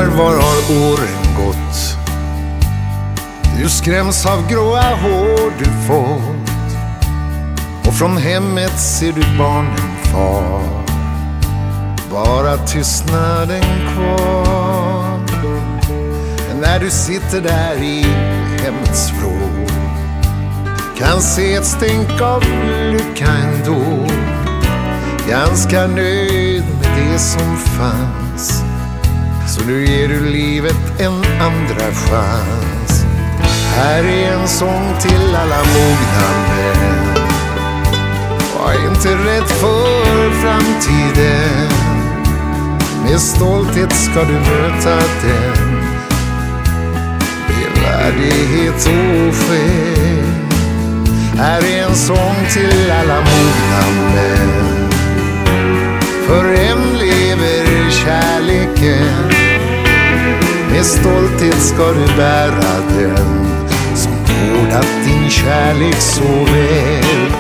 undrar var har åren gått? Du skräms av gråa hår du fått, och från hemmet ser du barnen far. Bara tystnaden kvar. När du sitter där i hemmets vrå, kan se ett stänk av lycka ändå. Ganska nöjd med det som fanns, så nu ger du livet en andra chans. Här är en sång till alla mogna män. Var inte rädd för framtiden, med stolthet ska du möta den. Med värdighet och skäl. Här är en sång till alla mogna män. För än lever kärleken, med stolthet ska du bära den, som vårdat din kärlek så väl.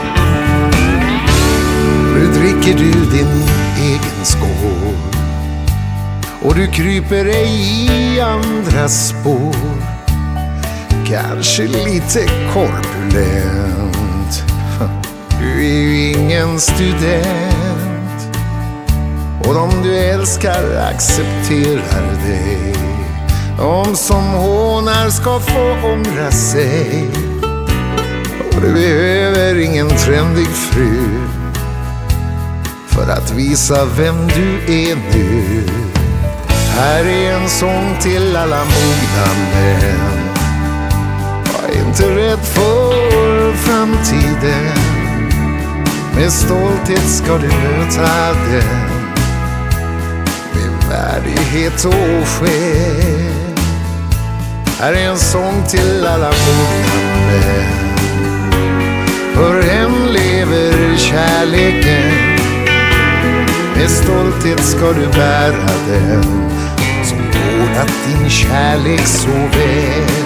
Nu dricker du din egen skål, och du kryper ej i andras spår. Kanske lite korpulent, du är ju ingen student, och de du älskar accepterar dig. De som hånar ska få ångra sig, och du behöver ingen trendig fru för att visa vem du är nu. Här är en sång till alla mogna män. Var inte rädd för framtiden, med stolthet ska du möta den. Med värdighet och skäl. Här är en sång till alla mogna män. För än lever kärleken, med stolthet ska du bära den, som vårdat din kärlek så väl.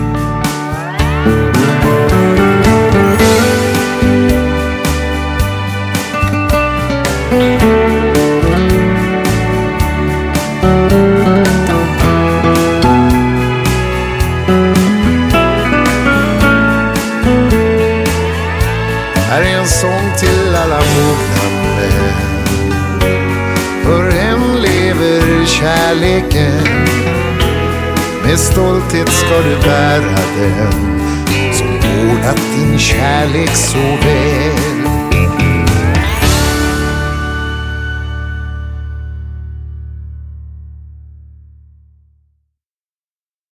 Här är en sång till alla mogna män. För än lever kärleken, med stolthet ska du bära den, som vårdat din kärlek så väl.